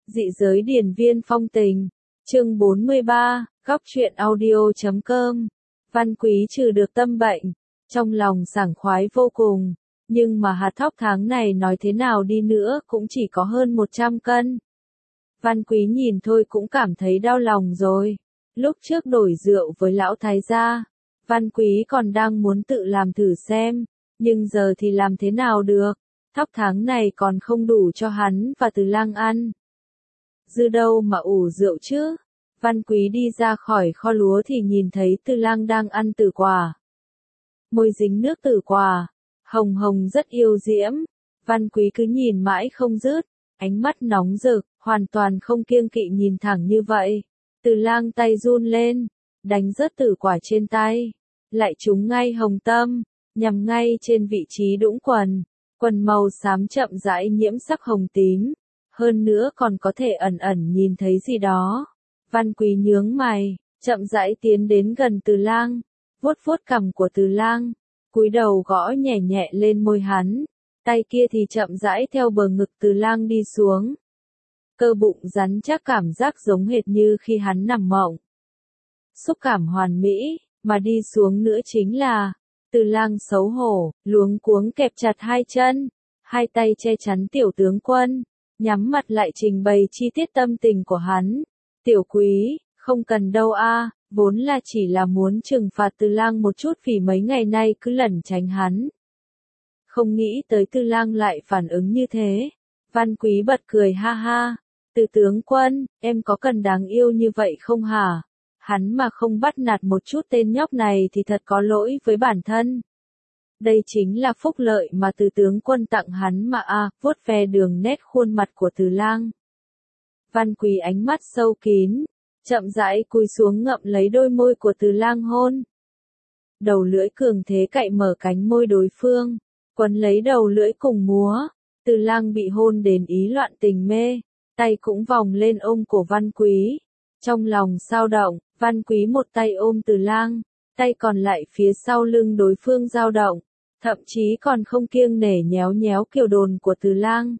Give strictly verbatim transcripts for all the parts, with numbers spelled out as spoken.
Dị giới điển viên phong tình. Chương bốn mươi ba, góc truyện audio chấm com. Văn Quý trừ được tâm bệnh, trong lòng sảng khoái vô cùng, nhưng mà hạt thóc tháng này nói thế nào đi nữa cũng chỉ có hơn một trăm cân. Văn Quý nhìn thôi cũng cảm thấy đau lòng rồi. Lúc trước đổi rượu với lão thái gia, Văn Quý còn đang muốn tự làm thử xem, nhưng giờ thì làm thế nào được, thóc tháng này còn không đủ cho hắn và Từ Lang ăn. Dư đâu mà ủ rượu chứ? Văn Quý đi ra khỏi kho lúa thì nhìn thấy Từ Lang đang ăn tử quả. Môi dính nước tử quả, hồng hồng rất yêu diễm. Văn Quý cứ nhìn mãi không dứt, ánh mắt nóng rực, hoàn toàn không kiêng kỵ nhìn thẳng như vậy. Từ Lang tay run lên, đánh rớt tử quả trên tay, lại trúng ngay hồng tâm, nhằm ngay trên vị trí đũng quần. Quần màu xám chậm rãi nhiễm sắc hồng tím, hơn nữa còn có thể ẩn ẩn nhìn thấy gì đó. Văn Quý nhướng mày, chậm rãi tiến đến gần Từ Lang, vuốt vuốt cằm của Từ Lang, cúi đầu gõ nhẹ nhẹ lên môi hắn, tay kia thì chậm rãi theo bờ ngực Từ Lang đi xuống. Cơ bụng rắn chắc, cảm giác giống hệt như khi hắn nằm mộng. Xúc cảm hoàn mỹ, mà đi xuống nữa chính là, Từ Lang xấu hổ, luống cuống kẹp chặt hai chân, hai tay che chắn tiểu tướng quân, nhắm mặt lại trình bày chi tiết tâm tình của hắn. Tiểu Quý, không cần đâu a, vốn là chỉ là muốn trừng phạt Từ Lang một chút vì mấy ngày nay cứ lẩn tránh hắn. Không nghĩ tới Từ Lang lại phản ứng như thế. Văn Quý bật cười ha ha. Từ tướng quân, em có cần đáng yêu như vậy không hả? Hắn mà không bắt nạt một chút tên nhóc này thì thật có lỗi với bản thân. Đây chính là phúc lợi mà Từ tướng quân tặng hắn mà a, à, vuốt ve đường nét khuôn mặt của Từ Lang. Văn Quý ánh mắt sâu kín, chậm rãi cúi xuống ngậm lấy đôi môi của Từ Lang hôn. Đầu lưỡi cường thế cạy mở cánh môi đối phương, quấn lấy đầu lưỡi cùng múa. Từ Lang bị hôn đến ý loạn tình mê, tay cũng vòng lên ôm cổ Văn Quý. Trong lòng dao động, Văn Quý một tay ôm Từ Lang, tay còn lại phía sau lưng đối phương dao động, thậm chí còn không kiêng nể nhéo nhéo kiều đồn của Từ Lang.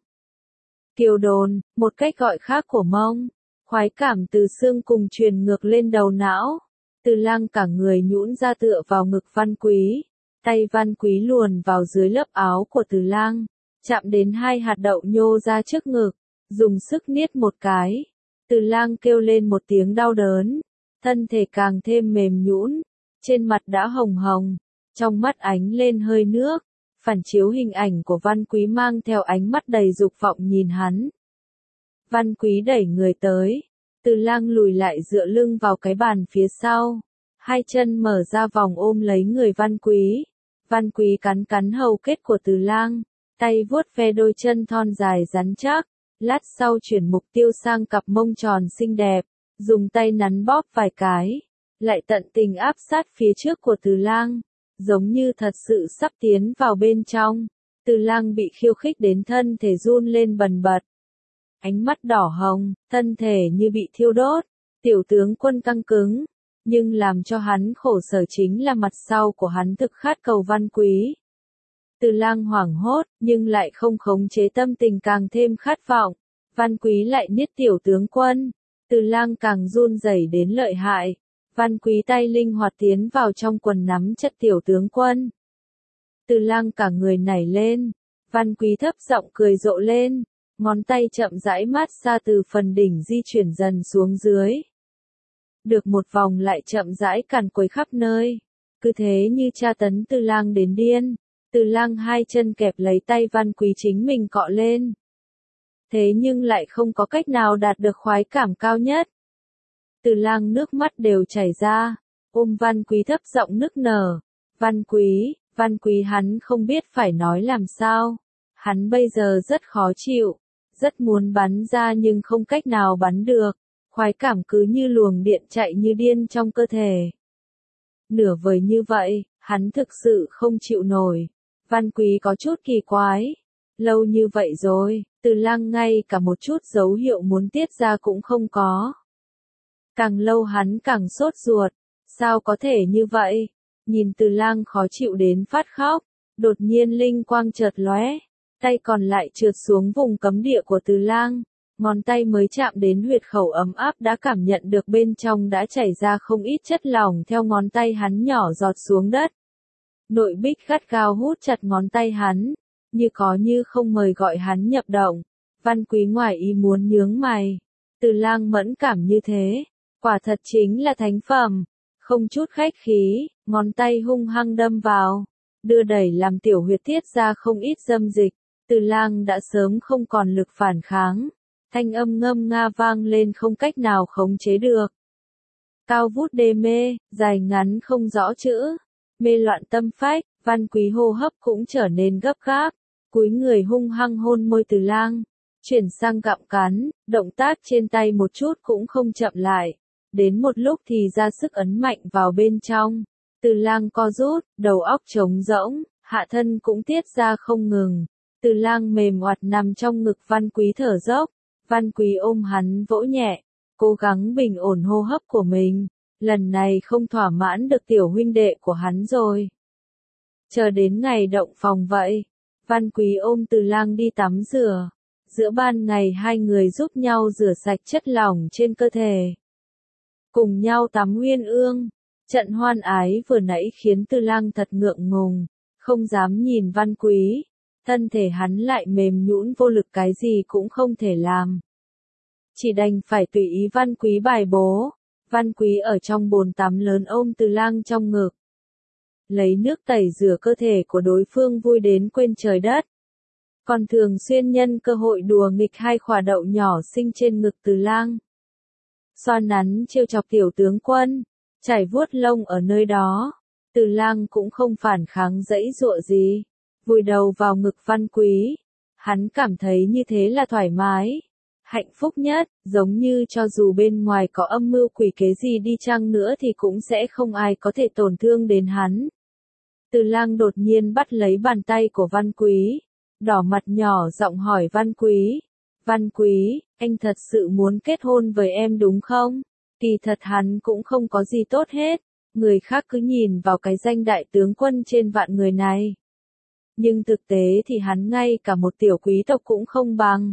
Kiều đồn, một cách gọi khác của mông, khoái cảm từ xương cùng truyền ngược lên đầu não. Từ Lang cả người nhũn ra tựa vào ngực Văn Quý, tay Văn Quý luồn vào dưới lớp áo của Từ Lang, chạm đến hai hạt đậu nhô ra trước ngực, dùng sức niết một cái. Từ Lang kêu lên một tiếng đau đớn, thân thể càng thêm mềm nhũn, trên mặt đã hồng hồng, trong mắt ánh lên hơi nước, phản chiếu hình ảnh của Văn Quý mang theo ánh mắt đầy dục vọng nhìn hắn. Văn Quý đẩy người tới, Từ Lang lùi lại dựa lưng vào cái bàn phía sau, hai chân mở ra vòng ôm lấy người Văn Quý. Văn Quý cắn cắn hầu kết của Từ Lang, tay vuốt ve đôi chân thon dài rắn chắc, lát sau chuyển mục tiêu sang cặp mông tròn xinh đẹp, dùng tay nắn bóp vài cái, lại tận tình áp sát phía trước của Từ Lang, giống như thật sự sắp tiến vào bên trong. Từ Lang bị khiêu khích đến thân thể run lên bần bật. Ánh mắt đỏ hồng, thân thể như bị thiêu đốt, tiểu tướng quân căng cứng, nhưng làm cho hắn khổ sở chính là mặt sau của hắn thực khát cầu Văn Quý. Từ Lang hoảng hốt, nhưng lại không khống chế tâm tình, càng thêm khát vọng. Văn Quý lại niết tiểu tướng quân, Từ Lang càng run rẩy đến lợi hại. Văn Quý tay linh hoạt tiến vào trong quần nắm chặt tiểu tướng quân. Từ Lang cả người nảy lên, Văn Quý thấp giọng cười rộ lên, ngón tay chậm rãi mát xa từ phần đỉnh di chuyển dần xuống dưới. Được một vòng lại chậm rãi càn quấy khắp nơi, cứ thế như tra tấn Từ Lang đến điên. Từ Lang hai chân kẹp lấy tay Văn Quý chính mình cọ lên. Thế nhưng lại không có cách nào đạt được khoái cảm cao nhất. Từ Lang nước mắt đều chảy ra, ôm Văn Quý thấp giọng nức nở. Văn Quý, Văn Quý hắn không biết phải nói làm sao. Hắn bây giờ rất khó chịu, rất muốn bắn ra nhưng không cách nào bắn được. Khoái cảm cứ như luồng điện chạy như điên trong cơ thể. Nửa vời như vậy, hắn thực sự không chịu nổi. Văn Quý có chút kỳ quái. Lâu như vậy rồi, Từ Lang ngay cả một chút dấu hiệu muốn tiết ra cũng không có. Càng lâu hắn càng sốt ruột. Sao có thể như vậy? Nhìn Từ Lang khó chịu đến phát khóc, đột nhiên linh quang chợt lóe, tay còn lại trượt xuống vùng cấm địa của Từ Lang, ngón tay mới chạm đến huyệt khẩu ấm áp đã cảm nhận được bên trong đã chảy ra không ít chất lỏng theo ngón tay hắn nhỏ giọt xuống đất. Nội Bích gắt gao hút chặt ngón tay hắn, như có như không mời gọi hắn nhập động. Văn Quý ngoài ý muốn nhướng mày. Từ Lang mẫn cảm như thế, quả thật chính là thánh phẩm. Không chút khách khí, ngón tay hung hăng đâm vào, đưa đẩy làm tiểu huyệt tiết ra không ít dâm dịch. Từ Lang đã sớm không còn lực phản kháng. Thanh âm ngâm nga vang lên không cách nào khống chế được. Cao vút đê mê, dài ngắn không rõ chữ, mê loạn tâm phách, Văn Quý hô hấp cũng trở nên gấp gáp, cúi người hung hăng hôn môi Từ Lang, chuyển sang gặm cắn, động tác trên tay một chút cũng không chậm lại, đến một lúc thì ra sức ấn mạnh vào bên trong. Từ Lang co rút, đầu óc trống rỗng, hạ thân cũng tiết ra không ngừng. Từ Lang mềm oặt nằm trong ngực Văn Quý thở dốc. Văn Quý ôm hắn vỗ nhẹ, cố gắng bình ổn hô hấp của mình, lần này không thỏa mãn được tiểu huynh đệ của hắn rồi. Chờ đến ngày động phòng vậy, Văn Quý ôm Từ Lang đi tắm rửa, giữa ban ngày hai người giúp nhau rửa sạch chất lỏng trên cơ thể. Cùng nhau tắm uyên ương, trận hoan ái vừa nãy khiến Từ Lang thật ngượng ngùng, không dám nhìn Văn Quý. Thân thể hắn lại mềm nhũn vô lực cái gì cũng không thể làm. Chỉ đành phải tùy ý Văn Quý bài bố. Văn Quý ở trong bồn tắm lớn ôm Từ Lang trong ngực. Lấy nước tẩy rửa cơ thể của đối phương vui đến quên trời đất. Còn thường xuyên nhân cơ hội đùa nghịch hai khỏa đậu nhỏ xinh trên ngực Từ Lang. Xoa nắn trêu chọc tiểu tướng quân, chải vuốt lông ở nơi đó. Từ Lang cũng không phản kháng dãy dụa gì. Vùi đầu vào ngực Văn Quý, hắn cảm thấy như thế là thoải mái, hạnh phúc nhất, giống như cho dù bên ngoài có âm mưu quỷ kế gì đi chăng nữa thì cũng sẽ không ai có thể tổn thương đến hắn. Từ Lang đột nhiên bắt lấy bàn tay của Văn Quý, đỏ mặt nhỏ giọng hỏi Văn Quý, Văn Quý, anh thật sự muốn kết hôn với em đúng không? Kỳ thật hắn cũng không có gì tốt hết, người khác cứ nhìn vào cái danh đại tướng quân trên vạn người này. Nhưng thực tế thì hắn ngay cả một tiểu quý tộc cũng không bằng.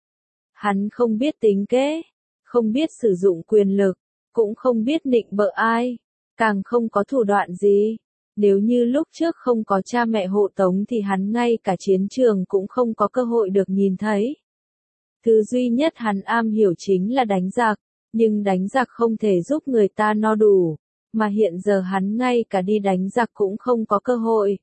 Hắn không biết tính kế, không biết sử dụng quyền lực, cũng không biết nịnh bợ ai, càng không có thủ đoạn gì. Nếu như lúc trước không có cha mẹ hộ tống thì hắn ngay cả chiến trường cũng không có cơ hội được nhìn thấy. Thứ duy nhất hắn am hiểu chính là đánh giặc, nhưng đánh giặc không thể giúp người ta no đủ, mà hiện giờ hắn ngay cả đi đánh giặc cũng không có cơ hội.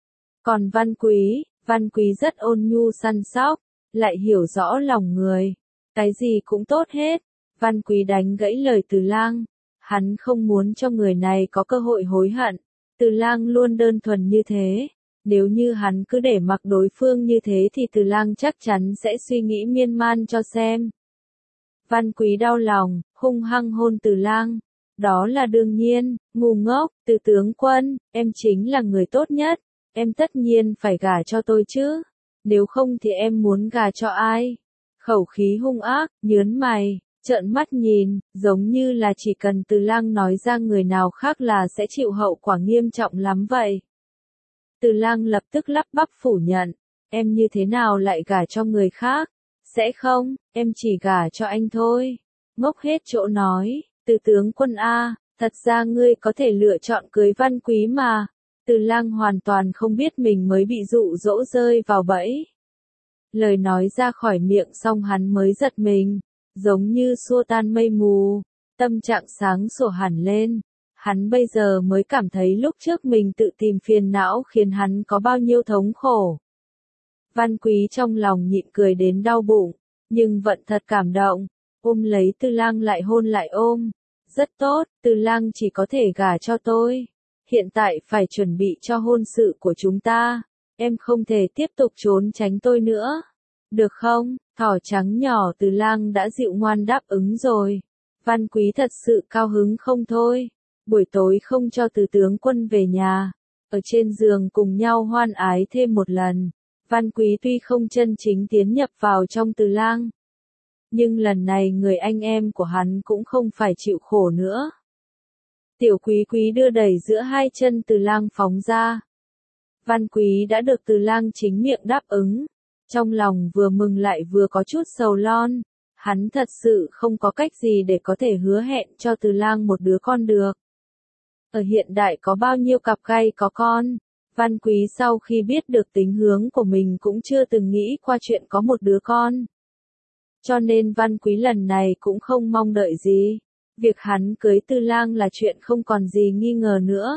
Còn Văn Quý, Văn Quý rất ôn nhu săn sóc, lại hiểu rõ lòng người, cái gì cũng tốt hết. Văn Quý đánh gãy lời Từ Lang, hắn không muốn cho người này có cơ hội hối hận. Từ Lang luôn đơn thuần như thế, nếu như hắn cứ để mặc đối phương như thế thì Từ Lang chắc chắn sẽ suy nghĩ miên man cho xem. Văn Quý đau lòng, hung hăng hôn Từ Lang. Đó là đương nhiên, ngu ngốc, Từ tướng quân, em chính là người tốt nhất. Em tất nhiên phải gả cho tôi chứ, nếu không thì em muốn gả cho ai? Khẩu khí hung ác, nhớn mày, trợn mắt nhìn, giống như là chỉ cần Từ Lang nói ra người nào khác là sẽ chịu hậu quả nghiêm trọng lắm vậy. Từ Lang lập tức lắp bắp phủ nhận, em như thế nào lại gả cho người khác? Sẽ không, em chỉ gả cho anh thôi. Ngốc hết chỗ nói, Từ tướng quân a, thật ra ngươi có thể lựa chọn cưới Văn Quý mà. Từ Lang hoàn toàn không biết mình mới bị dụ dỗ rơi vào bẫy. Lời nói ra khỏi miệng xong hắn mới giật mình, giống như xua tan mây mù, tâm trạng sáng sủa hẳn lên. Hắn bây giờ mới cảm thấy lúc trước mình tự tìm phiền não khiến hắn có bao nhiêu thống khổ. Văn Quý trong lòng nhịn cười đến đau bụng, nhưng vẫn thật cảm động, ôm lấy Từ Lang lại hôn lại ôm. Rất tốt, Từ Lang chỉ có thể gả cho tôi. Hiện tại phải chuẩn bị cho hôn sự của chúng ta. Em không thể tiếp tục trốn tránh tôi nữa. Được không? Thỏ trắng nhỏ Từ Lang đã dịu ngoan đáp ứng rồi. Văn Quý thật sự cao hứng không thôi. Buổi tối không cho Từ tướng quân về nhà. Ở trên giường cùng nhau hoan ái thêm một lần. Văn Quý tuy không chân chính tiến nhập vào trong Từ Lang. Nhưng lần này người anh em của hắn cũng không phải chịu khổ nữa. Tiểu Quý Quý đưa đẩy giữa hai chân Từ Lang phóng ra. Văn Quý đã được Từ Lang chính miệng đáp ứng. Trong lòng vừa mừng lại vừa có chút sầu lon. Hắn thật sự không có cách gì để có thể hứa hẹn cho Từ Lang một đứa con được. Ở hiện đại có bao nhiêu cặp gay có con, Văn Quý sau khi biết được tính hướng của mình cũng chưa từng nghĩ qua chuyện có một đứa con. Cho nên Văn Quý lần này cũng không mong đợi gì. Việc hắn cưới Từ Lang là chuyện không còn gì nghi ngờ nữa.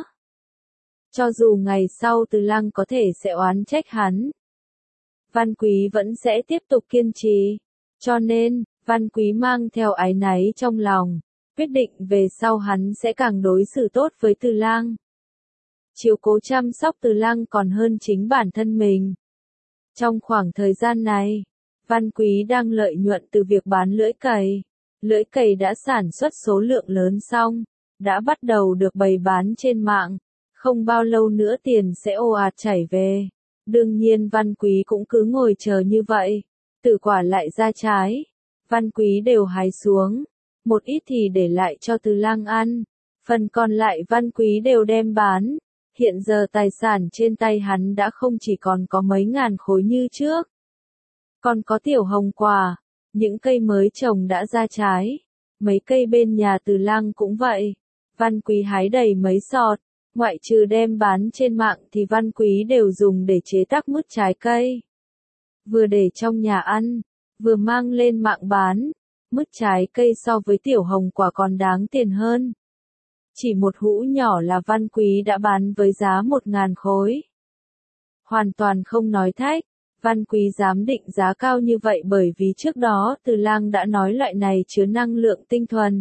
Cho dù ngày sau Từ Lang có thể sẽ oán trách hắn, Văn Quý vẫn sẽ tiếp tục kiên trì. Cho nên, Văn Quý mang theo áy náy trong lòng, quyết định về sau hắn sẽ càng đối xử tốt với Từ Lang. Chiếu cố chăm sóc Từ Lang còn hơn chính bản thân mình. Trong khoảng thời gian này, Văn Quý đang lợi nhuận từ việc bán lưỡi cày. Lưỡi cày đã sản xuất số lượng lớn xong, đã bắt đầu được bày bán trên mạng. Không bao lâu nữa tiền sẽ ồ ạt chảy về. Đương nhiên Văn Quý cũng cứ ngồi chờ như vậy. Tử quả lại ra trái, Văn Quý đều hái xuống. Một ít thì để lại cho Từ Lang ăn. Phần còn lại Văn Quý đều đem bán. Hiện giờ tài sản trên tay hắn đã không chỉ còn có mấy ngàn khối như trước. Còn có tiểu hồng quả, những cây mới trồng đã ra trái. Mấy cây bên nhà Từ Lang cũng vậy. Văn Quý hái đầy mấy sọt, ngoại trừ đem bán trên mạng thì Văn Quý đều dùng để chế tác mứt trái cây. Vừa để trong nhà ăn, vừa mang lên mạng bán. Mứt trái cây so với tiểu hồng quả còn đáng tiền hơn. Chỉ một hũ nhỏ là Văn Quý đã bán với giá một ngàn khối. Hoàn toàn không nói thách, Văn Quý dám định giá cao như vậy bởi vì trước đó Từ Lang đã nói loại này chứa năng lượng tinh thuần.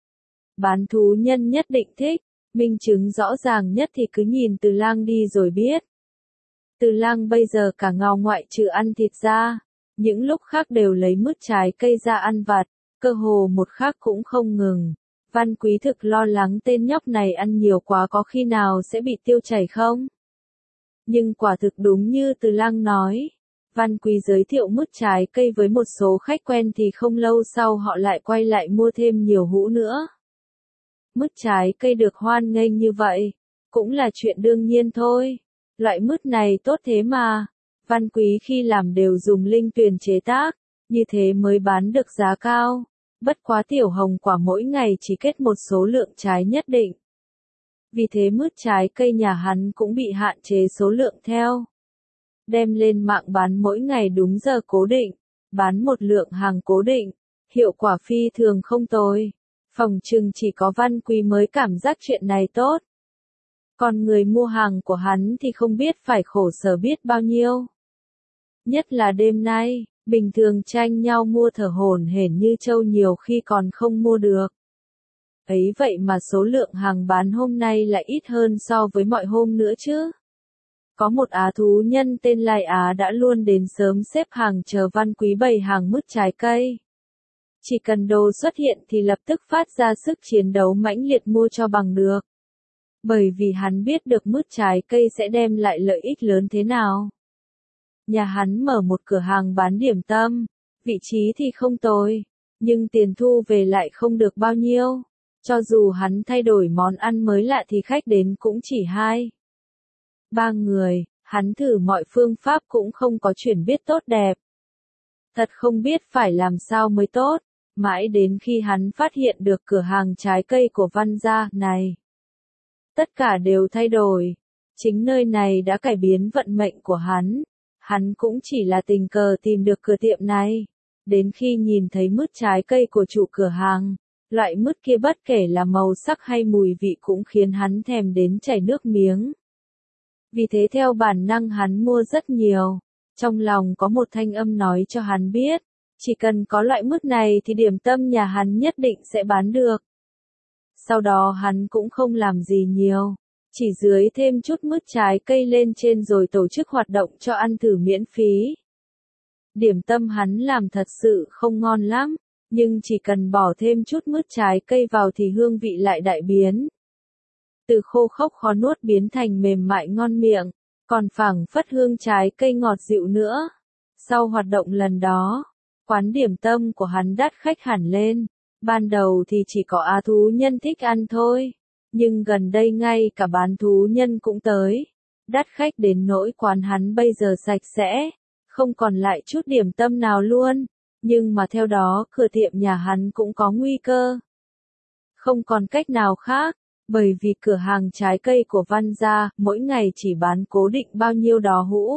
Bán thú nhân nhất định thích, minh chứng rõ ràng nhất thì cứ nhìn Từ Lang đi rồi biết. Từ Lang bây giờ cả ngao ngoại trừ ăn thịt ra, những lúc khác đều lấy mứt trái cây ra ăn vặt, cơ hồ một khắc cũng không ngừng. Văn Quý thực lo lắng tên nhóc này ăn nhiều quá có khi nào sẽ bị tiêu chảy không? Nhưng quả thực đúng như Từ Lang nói. Văn Quý giới thiệu mứt trái cây với một số khách quen thì không lâu sau họ lại quay lại mua thêm nhiều hũ nữa. Mứt trái cây được hoan nghênh như vậy, cũng là chuyện đương nhiên thôi. Loại mứt này tốt thế mà. Văn Quý khi làm đều dùng linh tuyền chế tác, như thế mới bán được giá cao. Bất quá tiểu hồng quả mỗi ngày chỉ kết một số lượng trái nhất định. Vì thế mứt trái cây nhà hắn cũng bị hạn chế số lượng theo. Đem lên mạng bán mỗi ngày đúng giờ cố định, bán một lượng hàng cố định, hiệu quả phi thường không tồi. Phòng trừng chỉ có Văn Quý mới cảm giác chuyện này tốt. Còn người mua hàng của hắn thì không biết phải khổ sở biết bao nhiêu. Nhất là đêm nay, bình thường tranh nhau mua thở hổn hển như trâu nhiều khi còn không mua được. Ấy vậy mà số lượng hàng bán hôm nay lại ít hơn so với mọi hôm nữa chứ. Có một Á thú nhân tên Lai Á đã luôn đến sớm xếp hàng chờ Văn Quý bày hàng mứt trái cây. Chỉ cần đồ xuất hiện thì lập tức phát ra sức chiến đấu mãnh liệt mua cho bằng được. Bởi vì hắn biết được mứt trái cây sẽ đem lại lợi ích lớn thế nào. Nhà hắn mở một cửa hàng bán điểm tâm, vị trí thì không tồi, nhưng tiền thu về lại không được bao nhiêu. Cho dù hắn thay đổi món ăn mới lạ thì khách đến cũng chỉ hai, ba người, hắn thử mọi phương pháp cũng không có chuyển biết tốt đẹp. Thật không biết phải làm sao mới tốt, mãi đến khi hắn phát hiện được cửa hàng trái cây của Văn gia này. Tất cả đều thay đổi, chính nơi này đã cải biến vận mệnh của hắn. Hắn cũng chỉ là tình cờ tìm được cửa tiệm này. Đến khi nhìn thấy mứt trái cây của chủ cửa hàng, loại mứt kia bất kể là màu sắc hay mùi vị cũng khiến hắn thèm đến chảy nước miếng. Vì thế theo bản năng hắn mua rất nhiều. Trong lòng có một thanh âm nói cho hắn biết, chỉ cần có loại mứt này thì điểm tâm nhà hắn nhất định sẽ bán được. Sau đó hắn cũng không làm gì nhiều. Chỉ dưới thêm chút mứt trái cây lên trên rồi tổ chức hoạt động cho ăn thử miễn phí. Điểm tâm hắn làm thật sự không ngon lắm, nhưng chỉ cần bỏ thêm chút mứt trái cây vào thì hương vị lại đại biến. Từ khô khốc khó nuốt biến thành mềm mại ngon miệng, còn phảng phất hương trái cây ngọt dịu nữa. Sau hoạt động lần đó, quán điểm tâm của hắn đắt khách hẳn lên. Ban đầu thì chỉ có Á thú nhân thích ăn thôi. Nhưng gần đây ngay cả bán thú nhân cũng tới. Đắt khách đến nỗi quán hắn bây giờ sạch sẽ, không còn lại chút điểm tâm nào luôn. Nhưng mà theo đó cửa tiệm nhà hắn cũng có nguy cơ. Không còn cách nào khác, bởi vì cửa hàng trái cây của Văn gia mỗi ngày chỉ bán cố định bao nhiêu đó hũ.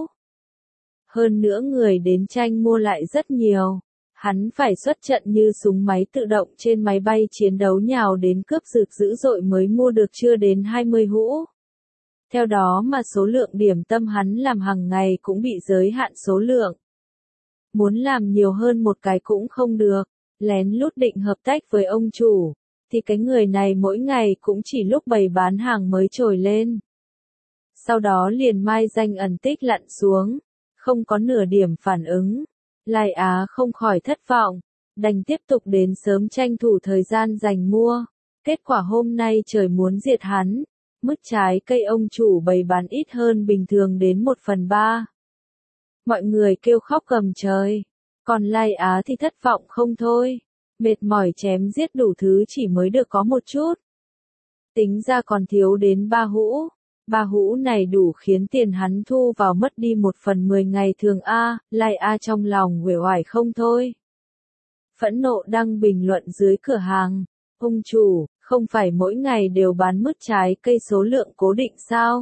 Hơn nữa người đến tranh mua lại rất nhiều. Hắn phải xuất trận như súng máy tự động trên máy bay chiến đấu nhào đến cướp giật dữ dội mới mua được chưa đến hai mươi hũ. Theo đó mà số lượng điểm tâm hắn làm hàng ngày cũng bị giới hạn số lượng. Muốn làm nhiều hơn một cái cũng không được, lén lút định hợp tác với ông chủ, thì cái người này mỗi ngày cũng chỉ lúc bày bán hàng mới trồi lên. Sau đó liền mai danh ẩn tích lặn xuống, không có nửa điểm phản ứng. Lai Á không khỏi thất vọng, đành tiếp tục đến sớm tranh thủ thời gian dành mua. Kết quả hôm nay trời muốn diệt hắn, mứt trái cây ông chủ bày bán ít hơn bình thường đến một phần ba. Mọi người kêu khóc gầm trời, còn Lai Á thì thất vọng không thôi, mệt mỏi chém giết đủ thứ chỉ mới được có một chút. Tính ra còn thiếu đến ba hũ. Ba hũ này đủ khiến tiền hắn thu vào mất đi một phần mười ngày thường a. Lai A trong lòng uể oải không thôi. Phẫn nộ đăng bình luận dưới cửa hàng. Ông chủ, không phải mỗi ngày đều bán mứt trái cây số lượng cố định sao?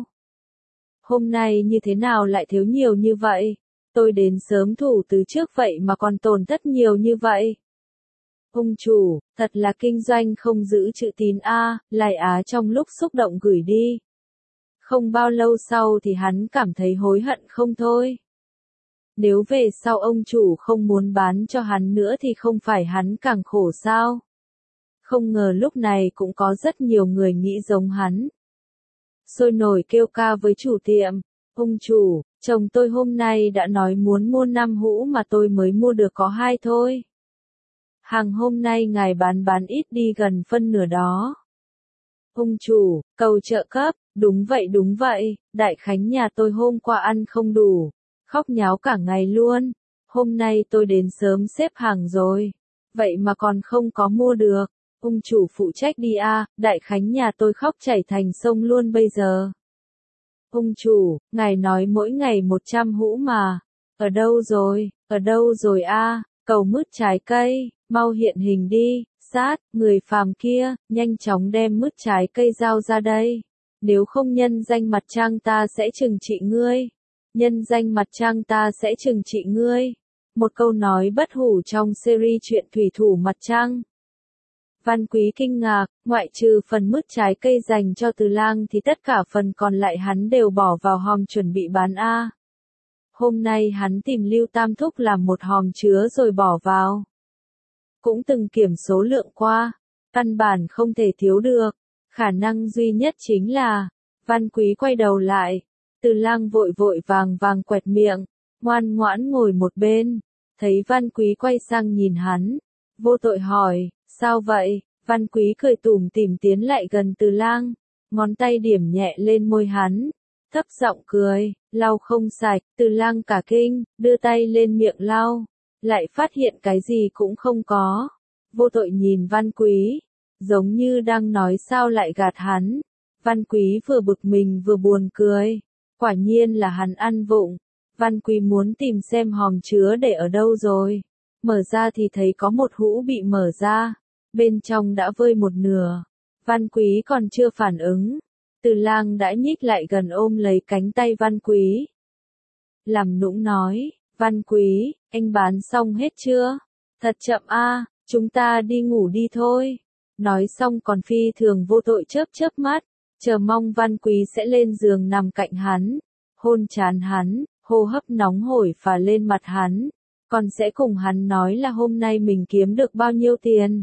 Hôm nay như thế nào lại thiếu nhiều như vậy? Tôi đến sớm thủ từ trước vậy mà còn tổn thất nhiều như vậy. Ông chủ, thật là kinh doanh không giữ chữ tín a. Lai Á trong lúc xúc động gửi đi. Không bao lâu sau thì hắn cảm thấy hối hận không thôi. Nếu về sau ông chủ không muốn bán cho hắn nữa thì không phải hắn càng khổ sao? Không ngờ lúc này cũng có rất nhiều người nghĩ giống hắn. Sôi nổi kêu ca với chủ tiệm, ông chủ, chồng tôi hôm nay đã nói muốn mua năm hũ mà tôi mới mua được có hai thôi. Hàng hôm nay ngài bán bán ít đi gần phân nửa đó. Ông chủ, cầu trợ cấp, đúng vậy đúng vậy, đại khánh nhà tôi hôm qua ăn không đủ, khóc nháo cả ngày luôn, hôm nay tôi đến sớm xếp hàng rồi, vậy mà còn không có mua được, ông chủ phụ trách đi a, đại khánh nhà tôi khóc chảy thành sông luôn bây giờ. Ông chủ, ngài nói mỗi ngày một trăm hũ mà, ở đâu rồi, ở đâu rồi a, cầu mứt trái cây, mau hiện hình đi. Sát, người phàm kia, nhanh chóng đem mứt trái cây giao ra đây. Nếu không nhân danh mặt trăng ta sẽ trừng trị ngươi. Nhân danh mặt trăng ta sẽ trừng trị ngươi. Một câu nói bất hủ trong series truyện Thủy thủ mặt trăng. Văn Quý kinh ngạc, ngoại trừ phần mứt trái cây dành cho Từ Lang thì tất cả phần còn lại hắn đều bỏ vào hòm chuẩn bị bán a. Hôm nay hắn tìm Lưu Tam Thúc làm một hòm chứa rồi bỏ vào. Cũng từng kiểm số lượng qua, căn bản không thể thiếu được, khả năng duy nhất chính là, Văn Quý quay đầu lại, Từ Lang vội vội vàng vàng quẹt miệng, ngoan ngoãn ngồi một bên, thấy Văn Quý quay sang nhìn hắn, vô tội hỏi, sao vậy, Văn Quý cười tủm tỉm tiến lại gần Từ Lang, ngón tay điểm nhẹ lên môi hắn, thấp giọng cười, lau không sạch, Từ Lang cả kinh, đưa tay lên miệng lau. Lại phát hiện cái gì cũng không có. Vô tội nhìn Văn Quý, giống như đang nói sao lại gạt hắn. Văn Quý vừa bực mình vừa buồn cười. Quả nhiên là hắn ăn vụng. Văn Quý muốn tìm xem hòm chứa để ở đâu rồi. Mở ra thì thấy có một hũ bị mở ra. Bên trong đã vơi một nửa. Văn Quý còn chưa phản ứng. Từ Lang đã nhích lại gần ôm lấy cánh tay Văn Quý. Làm nũng nói, Văn Quý, anh bán xong hết chưa? Thật chậm a, chúng ta đi ngủ đi thôi. Nói xong còn phi thường vô tội chớp chớp mắt, chờ mong Văn Quý sẽ lên giường nằm cạnh hắn, hôn trán hắn, hô hấp nóng hổi phả lên mặt hắn, còn sẽ cùng hắn nói là hôm nay mình kiếm được bao nhiêu tiền.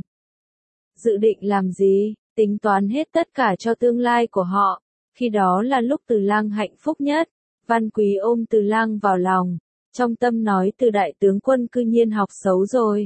Dự định làm gì, tính toán hết tất cả cho tương lai của họ, khi đó là lúc Từ Lang hạnh phúc nhất. Văn Quý ôm Từ Lang vào lòng, trong tâm nói Từ đại tướng quân cư nhiên học xấu rồi.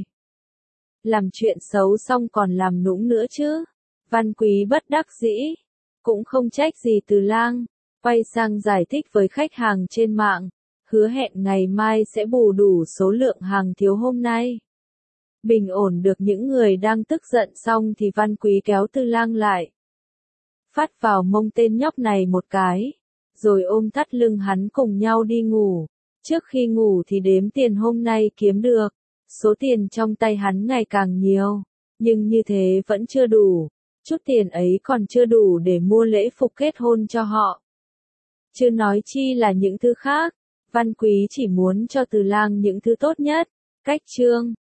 Làm chuyện xấu xong còn làm nũng nữa chứ. Văn Quý bất đắc dĩ, cũng không trách gì Từ Lang, quay sang giải thích với khách hàng trên mạng, hứa hẹn ngày mai sẽ bù đủ số lượng hàng thiếu hôm nay. Bình ổn được những người đang tức giận xong thì Văn Quý kéo Từ Lang lại. Phát vào mông tên nhóc này một cái, rồi ôm thắt lưng hắn cùng nhau đi ngủ. Trước khi ngủ thì đếm tiền hôm nay kiếm được, Số tiền trong tay hắn ngày càng nhiều, nhưng như thế vẫn chưa đủ. Chút tiền ấy còn chưa đủ để mua lễ phục kết hôn cho họ. Chứ nói chi là những thứ khác. Văn Quý chỉ muốn cho Từ Lang những thứ tốt nhất. Cách chương